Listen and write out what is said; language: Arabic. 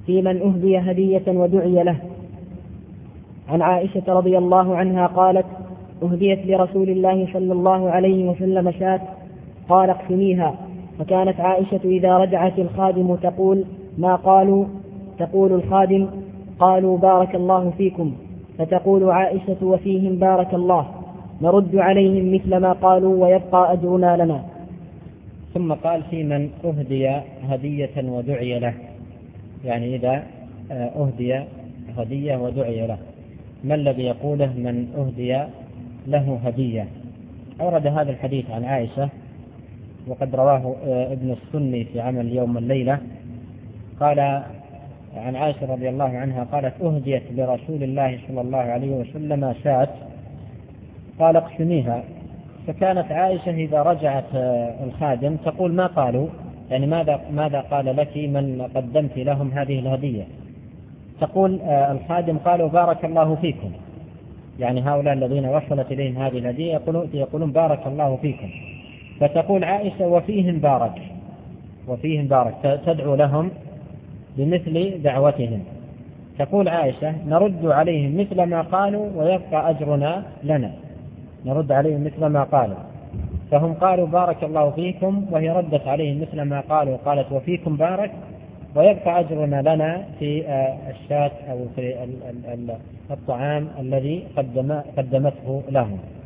في من أهدي هدية ودعي له. عن عائشة رضي الله عنها قالت: أهديت لرسول الله صلى الله عليه وسلم شاة، قال: اقسميها. فكانت عائشة إذا رجعت الخادم تقول: ما قالوا؟ تقول الخادم: قالوا بارك الله فيكم. فتقول عائشة: وفيهم بارك الله. نرد عليهم مثل ما قالوا ويبقى أجرنا لنا. ثم قال: في من أهدي هدية ودعي له، يعني إذا أهدي هدية ودعي له، ما الذي يقوله من أهدي له هدية؟ أورد هذا الحديث عن عائشة وقد رواه ابن السني في عمل يوم الليلة. قال عن عائشة رضي الله عنها قالت: أهديت لرسول الله صلى الله عليه وسلم شاة، قال: اقسميها. فكانت عائشة إذا رجعت الخادم تقول: ما قالوا؟ يعني ماذا قال لك من قدمت لهم هذه الهدية؟ تقول الخادم: قالوا بارك الله فيكم. يعني هؤلاء الذين وصلت إليهم هذه الهدية يقولون بارك الله فيكم. فتقول عائشة: وفيهم بارك. وفيهم بارك، تدعو لهم بمثل دعوتهم. تقول عائشة: نرد عليهم مثل ما قالوا ويبقى أجرنا لنا. نرد عليهم مثل ما قالوا، فهم قالوا بارك الله فيكم، وهي ردت عليهم مثل ما قالوا، قالت: وفيكم بارك، ويبقى أجرنا لنا في الشاة أو في الطعام الذي قدمته لهم.